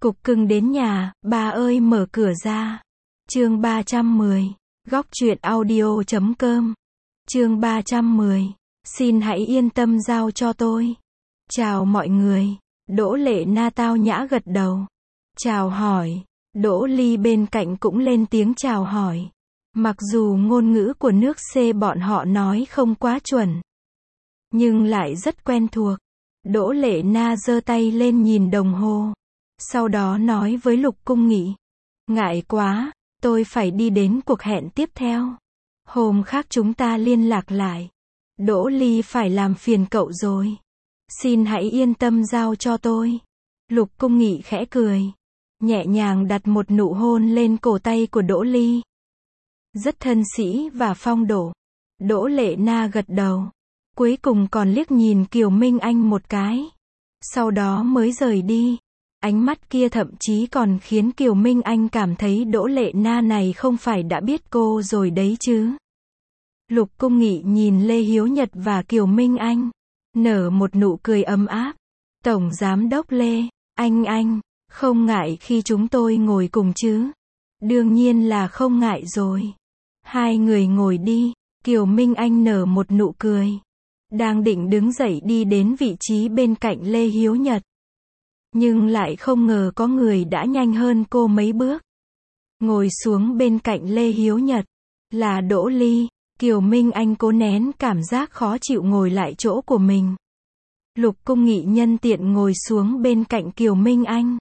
Cục cưng đến nhà, ba ơi mở cửa ra. Chương 310. Góc truyện audio.com. Chương 310. Xin hãy yên tâm giao cho tôi. Chào mọi người. Đỗ Lệ Na tao nhã gật đầu. Chào hỏi. Đỗ Ly bên cạnh cũng lên tiếng chào hỏi. Mặc dù ngôn ngữ của nước C bọn họ nói không quá chuẩn, nhưng lại rất quen thuộc. Đỗ Lệ Na giơ tay lên nhìn đồng hồ. Sau đó nói với Lục Cung Nghị. Ngại quá, tôi phải đi đến cuộc hẹn tiếp theo. Hôm khác chúng ta liên lạc lại. Đỗ Ly phải làm phiền cậu rồi. Xin hãy yên tâm giao cho tôi. Lục Cung Nghị khẽ cười. Nhẹ nhàng đặt một nụ hôn lên cổ tay của Đỗ Ly. Rất thân sĩ và phong độ. Đỗ Lệ Na gật đầu. Cuối cùng còn liếc nhìn Kiều Minh Anh một cái. Sau đó mới rời đi. Ánh mắt kia thậm chí còn khiến Kiều Minh Anh cảm thấy Đỗ Lệ Na này không phải đã biết cô rồi đấy chứ. Lục Cung Nghị nhìn Lê Hiếu Nhật và Kiều Minh Anh, nở một nụ cười ấm áp. Tổng Giám đốc Lê, anh, không ngại khi chúng tôi ngồi cùng chứ? Đương nhiên là không ngại rồi. Hai người ngồi đi. Kiều Minh Anh nở một nụ cười. Đang định đứng dậy đi đến vị trí bên cạnh Lê Hiếu Nhật. Nhưng lại không ngờ có người đã nhanh hơn cô mấy bước. Ngồi xuống bên cạnh Lê Hiếu Nhật. Là Đỗ Ly. Kiều Minh Anh cố nén cảm giác khó chịu ngồi lại chỗ của mình. Lục Cung Nghị nhân tiện ngồi xuống bên cạnh Kiều Minh Anh.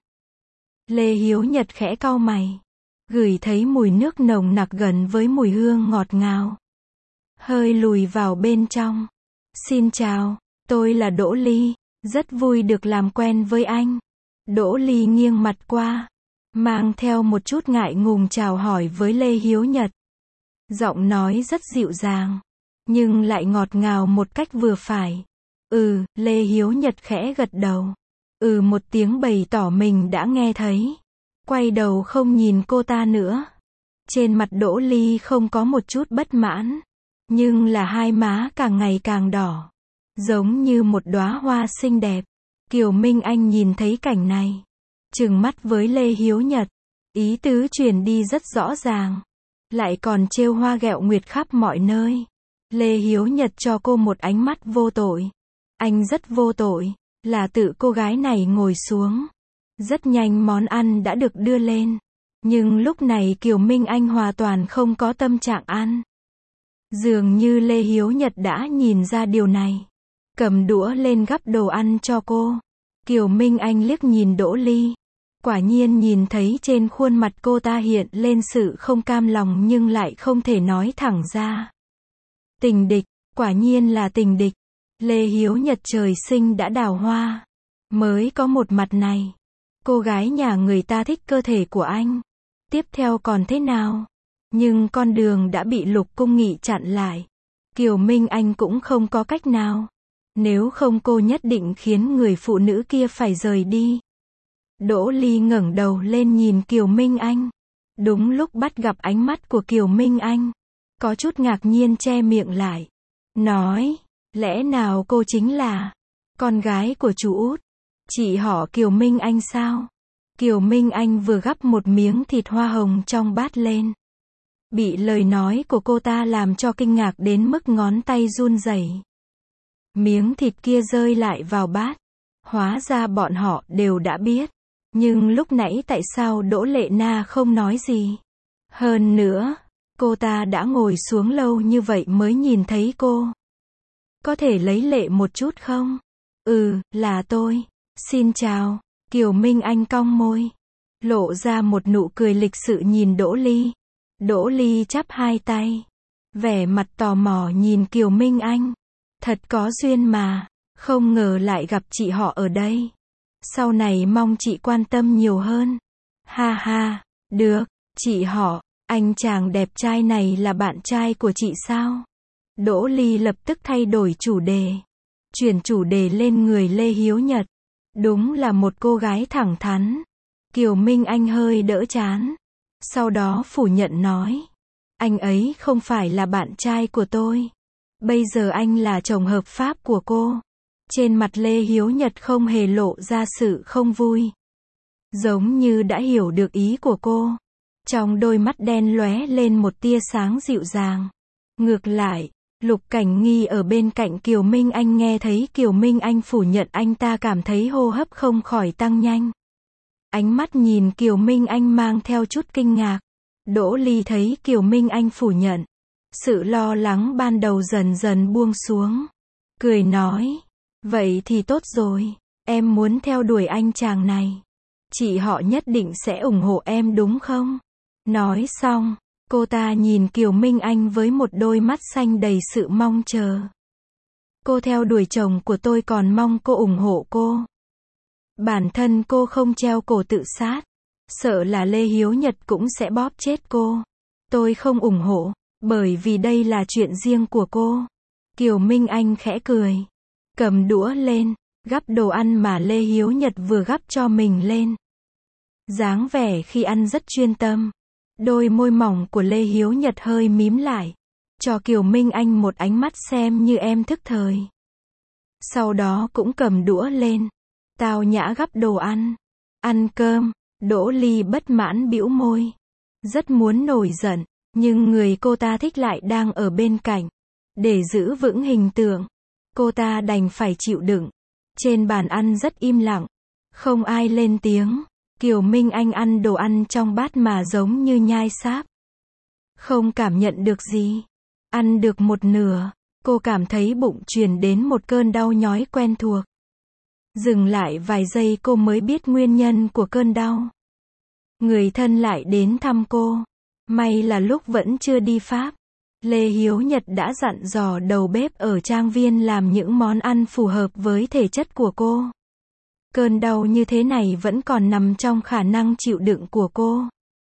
Lê Hiếu Nhật khẽ cau mày. Gửi thấy mùi nước nồng nặc gần với mùi hương ngọt ngào. Hơi lùi vào bên trong. Xin chào, tôi là Đỗ Ly. Rất vui được làm quen với anh. Đỗ Ly nghiêng mặt qua, mang theo một chút ngại ngùng chào hỏi với Lê Hiếu Nhật. Giọng nói rất dịu dàng, nhưng lại ngọt ngào một cách vừa phải. Lê Hiếu Nhật khẽ gật đầu. Một tiếng bày tỏ mình đã nghe thấy. Quay đầu không nhìn cô ta nữa. Trên mặt Đỗ Ly không có một chút bất mãn, nhưng là hai má càng ngày càng đỏ. Giống như một đóa hoa xinh đẹp. Kiều Minh Anh nhìn thấy cảnh này, trừng mắt với Lê Hiếu Nhật. Ý tứ truyền đi rất rõ ràng. Lại còn trêu hoa ghẹo nguyệt khắp mọi nơi. Lê Hiếu Nhật cho cô một ánh mắt vô tội. Anh rất vô tội. Là tự cô gái này ngồi xuống. Rất nhanh món ăn đã được đưa lên. Nhưng lúc này Kiều Minh Anh hoàn toàn không có tâm trạng ăn. Dường như Lê Hiếu Nhật đã nhìn ra điều này. Cầm đũa lên gắp đồ ăn cho cô. Kiều Minh Anh liếc nhìn Đỗ Ly. Quả nhiên nhìn thấy trên khuôn mặt cô ta hiện lên sự không cam lòng nhưng lại không thể nói thẳng ra. Tình địch, quả nhiên là tình địch. Lê Hiếu Nhật trời sinh đã đào hoa. Mới có một mặt này. Cô gái nhà người ta thích cơ thể của anh. Tiếp theo còn thế nào? Nhưng con đường đã bị Lục Cung Nghị chặn lại. Kiều Minh Anh cũng không có cách nào. Nếu không cô nhất định khiến người phụ nữ kia phải rời đi. Đỗ Ly ngẩng đầu lên nhìn Kiều Minh Anh. Đúng lúc bắt gặp ánh mắt của Kiều Minh Anh, có chút ngạc nhiên che miệng lại. Nói, lẽ nào cô chính là con gái của chú út? Chị họ Kiều Minh Anh sao? Kiều Minh Anh vừa gắp một miếng thịt hoa hồng trong bát lên. Bị lời nói của cô ta làm cho kinh ngạc đến mức ngón tay run rẩy. Miếng thịt kia rơi lại vào bát. Hóa ra bọn họ đều đã biết. Nhưng lúc nãy tại sao Đỗ Lệ Na không nói gì? Hơn nữa, cô ta đã ngồi xuống lâu như vậy mới nhìn thấy cô. Có thể lấy lệ một chút không? Là tôi. Xin chào. Kiều Minh Anh cong môi. Lộ ra một nụ cười lịch sự nhìn Đỗ Ly. Đỗ Ly chắp hai tay. Vẻ mặt tò mò nhìn Kiều Minh Anh. Thật có duyên mà. Không ngờ lại gặp chị họ ở đây. Sau này mong chị quan tâm nhiều hơn. Ha ha. Được. Chị họ, anh chàng đẹp trai này là bạn trai của chị sao? Đỗ Ly lập tức thay đổi chủ đề. Chuyển chủ đề lên người Lê Hiếu Nhật. Đúng là một cô gái thẳng thắn. Kiều Minh Anh hơi đỡ chán. Sau đó phủ nhận nói. Anh ấy không phải là bạn trai của tôi. Bây giờ anh là chồng hợp pháp của cô. Trên mặt Lê Hiếu Nhật không hề lộ ra sự không vui. Giống như đã hiểu được ý của cô. Trong đôi mắt đen lóe lên một tia sáng dịu dàng. Ngược lại, Lục Cảnh Nghi ở bên cạnh Kiều Minh Anh nghe thấy Kiều Minh Anh phủ nhận, anh ta cảm thấy hô hấp không khỏi tăng nhanh. Ánh mắt nhìn Kiều Minh Anh mang theo chút kinh ngạc. Đỗ Ly thấy Kiều Minh Anh phủ nhận. Sự lo lắng ban đầu dần dần buông xuống. Cười nói, vậy thì tốt rồi, em muốn theo đuổi anh chàng này. Chị họ nhất định sẽ ủng hộ em đúng không? Nói xong, cô ta nhìn Kiều Minh Anh với một đôi mắt xanh đầy sự mong chờ. Cô theo đuổi chồng của tôi còn mong cô ủng hộ cô. Bản thân cô không treo cổ tự sát, sợ là Lê Hiếu Nhật cũng sẽ bóp chết cô. Tôi không ủng hộ, bởi vì đây là chuyện riêng của cô. Kiều Minh Anh khẽ cười, cầm đũa lên, gắp đồ ăn mà Lê Hiếu Nhật vừa gắp cho mình lên. Dáng vẻ khi ăn rất chuyên tâm. Đôi môi mỏng của Lê Hiếu Nhật hơi mím lại, cho Kiều Minh Anh một ánh mắt xem như em thức thời. Sau đó cũng cầm đũa lên, tao nhã gắp đồ ăn. Ăn cơm, Đỗ Ly bất mãn bĩu môi. Rất muốn nổi giận, nhưng người cô ta thích lại đang ở bên cạnh. Để giữ vững hình tượng, cô ta đành phải chịu đựng. Trên bàn ăn rất im lặng, không ai lên tiếng. Kiều Minh Anh ăn đồ ăn trong bát mà giống như nhai sáp. Không cảm nhận được gì. Ăn được một nửa, cô cảm thấy bụng truyền đến một cơn đau nhói quen thuộc. Dừng lại vài giây cô mới biết nguyên nhân của cơn đau. Người thân lại đến thăm cô. May là lúc vẫn chưa đi Pháp, Lê Hiếu Nhật đã dặn dò đầu bếp ở trang viên làm những món ăn phù hợp với thể chất của cô. Cơn đau như thế này vẫn còn nằm trong khả năng chịu đựng của cô.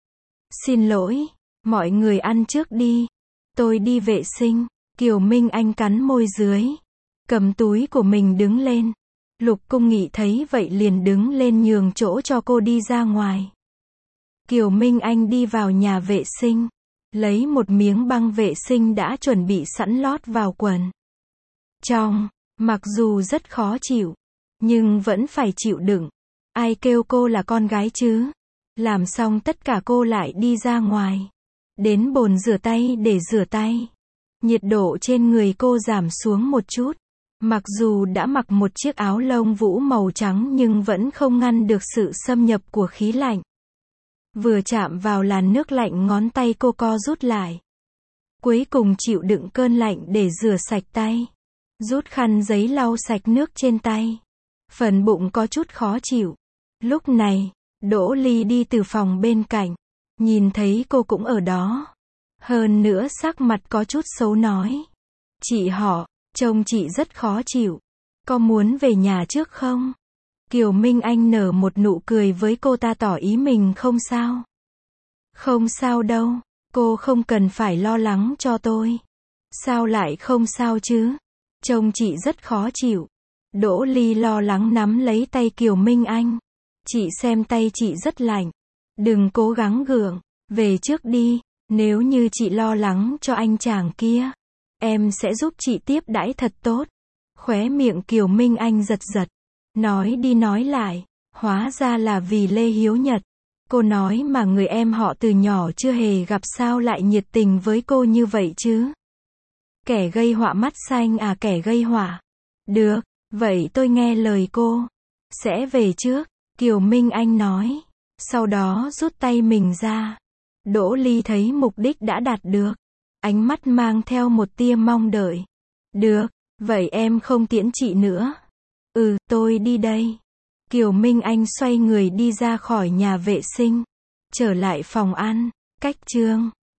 Xin lỗi, mọi người ăn trước đi. Tôi đi vệ sinh. Kiều Minh Anh cắn môi dưới, cầm túi của mình đứng lên. Lục Cung Nghị thấy vậy liền đứng lên nhường chỗ cho cô đi ra ngoài. Kiều Minh Anh đi vào nhà vệ sinh, lấy một miếng băng vệ sinh đã chuẩn bị sẵn lót vào quần. Trong, mặc dù rất khó chịu, nhưng vẫn phải chịu đựng. Ai kêu cô là con gái chứ? Làm xong tất cả cô lại đi ra ngoài. Đến bồn rửa tay để rửa tay. Nhiệt độ trên người cô giảm xuống một chút. Mặc dù đã mặc một chiếc áo lông vũ màu trắng nhưng vẫn không ngăn được sự xâm nhập của khí lạnh. Vừa chạm vào làn nước lạnh ngón tay cô co rút lại. Cuối cùng chịu đựng cơn lạnh để rửa sạch tay. Rút khăn giấy lau sạch nước trên tay. Phần bụng có chút khó chịu. Lúc này, Đỗ Ly đi từ phòng bên cạnh. Nhìn thấy cô cũng ở đó. Hơn nữa sắc mặt có chút xấu nói. Chị họ, trông chị rất khó chịu. Có muốn về nhà trước không? Kiều Minh Anh nở một nụ cười với cô ta tỏ ý mình không sao. Không sao đâu, cô không cần phải lo lắng cho tôi. Sao lại không sao chứ? Trông chị rất khó chịu. Đỗ Ly lo lắng nắm lấy tay Kiều Minh Anh. Chị xem tay chị rất lạnh. Đừng cố gắng gượng, về trước đi. Nếu như chị lo lắng cho anh chàng kia, em sẽ giúp chị tiếp đãi thật tốt. Khóe miệng Kiều Minh Anh giật giật. Nói đi nói lại, hóa ra là vì Lê Hiếu Nhật. Cô nói mà người em họ từ nhỏ chưa hề gặp sao lại nhiệt tình với cô như vậy chứ? Kẻ gây họa mắt xanh à, kẻ gây họa. Được, vậy tôi nghe lời cô. Sẽ về trước, Kiều Minh Anh nói. Sau đó rút tay mình ra. Đỗ Ly thấy mục đích đã đạt được. Ánh mắt mang theo một tia mong đợi. Được, vậy em không tiễn chị nữa. Tôi đi đây. Kiều Minh Anh xoay người đi ra khỏi nhà vệ sinh. Trở lại phòng ăn. Cách chương